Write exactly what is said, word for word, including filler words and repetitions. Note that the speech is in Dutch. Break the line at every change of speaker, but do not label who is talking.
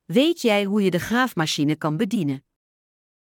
Weet jij hoe je de graafmachine kan bedienen?